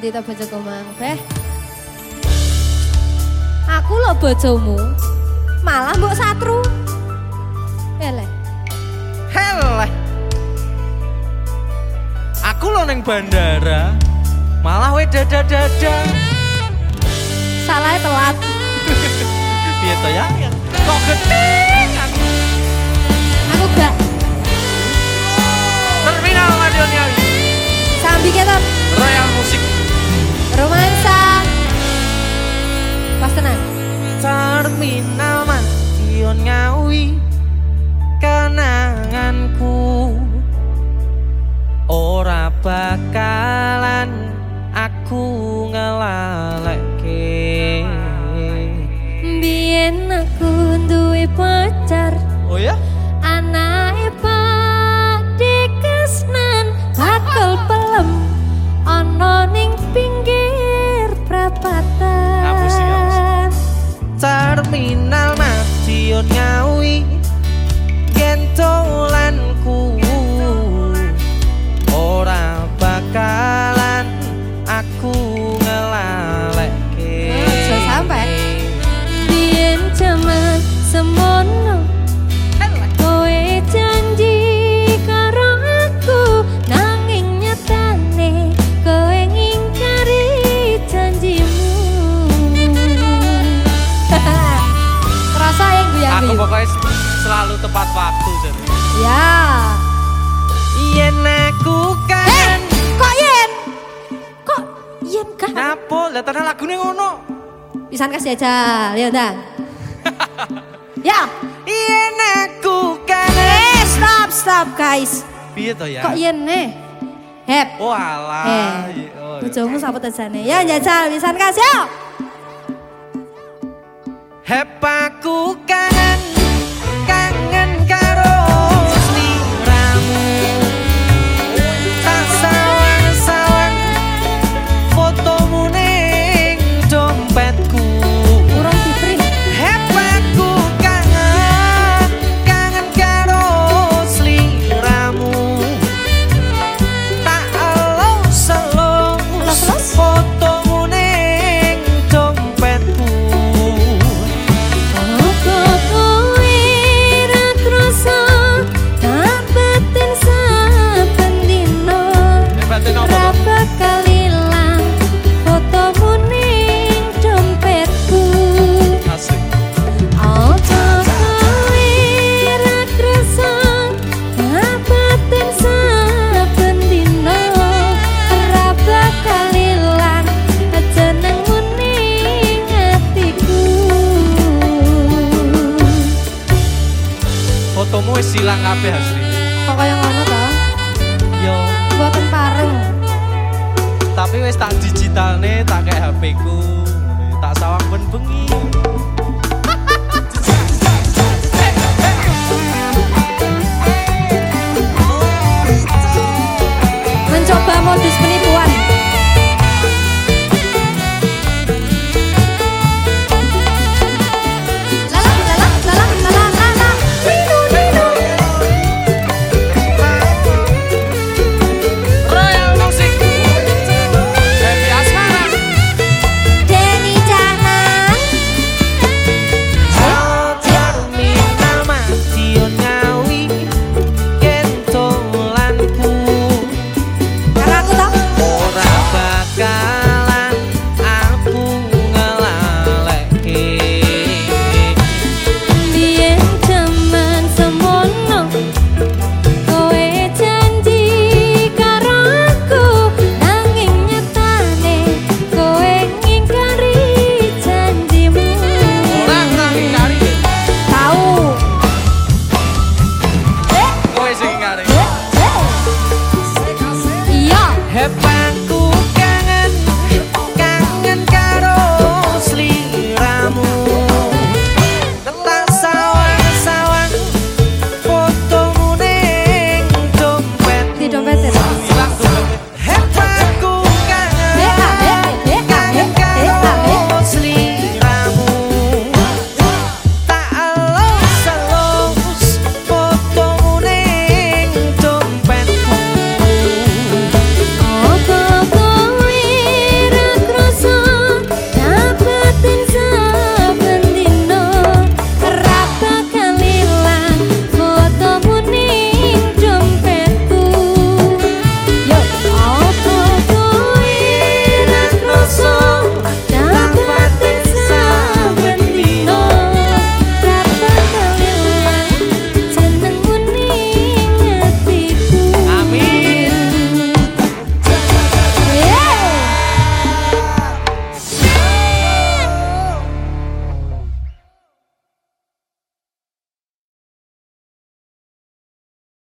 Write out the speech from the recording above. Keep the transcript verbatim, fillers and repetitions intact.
Ndi ta bojoku mang, Beh. Aku lho bojomu. Malah mbok satru. Eleh. Heleh. Aku lho ning bandara. Malah we dada-dada. Salahnya telat. Piye to ya? Kok geting aku. Aku gak. Terminal Madiun Ngawi. Sambi keton. Royal Musik. Romansa. Pas tenang. Terminal Madiun Ngawi. Kenanganku ora bakalan aku ngelaleke. Biyen aku duwe pacar. Oh ya? Anake Pak Dekesnan bakal pelem ana ning pinggir prapatan. Ngapusi, ngapusi. Terminal Madiun Ngawi gentolanku ora bakalan aku ngelaleke. Aja sampai biyen jaman semono kowe janji karo aku nanging nyatane kowe ngingkari janjimu. Rasa yang gue yang Aku gue. pokoknya selalu tepat waktu jadi. Ya. Yen aku kan. Eh, kok yen? Kok yen kan? Napa? Lah tenan lagune ngono. Pisan kasih aja, ya udah. Ya. Yen aku kan. Eh, stop, stop guys. Piye to ya? Kok yen nih? Hep. Oh alah. Eh, Oh, bojomu sapa tajane? Ya njajal pisan kasih. Yuk. Hep aku kangen, kangen karo sliramu. Tak sawang-sawang fotomu ning dompetku. Urung di-print. Hep aku kangen, kangen karo sliramu. Tak elus-elus Elus-elus? fotomu ning dompetku. Fotomu wis silang kabeh asli. Kok kaya ngono to? Yo, Mboten pareng. tapi wis tak digitalne tak kayak H P ku. Tak sawang ben bengi.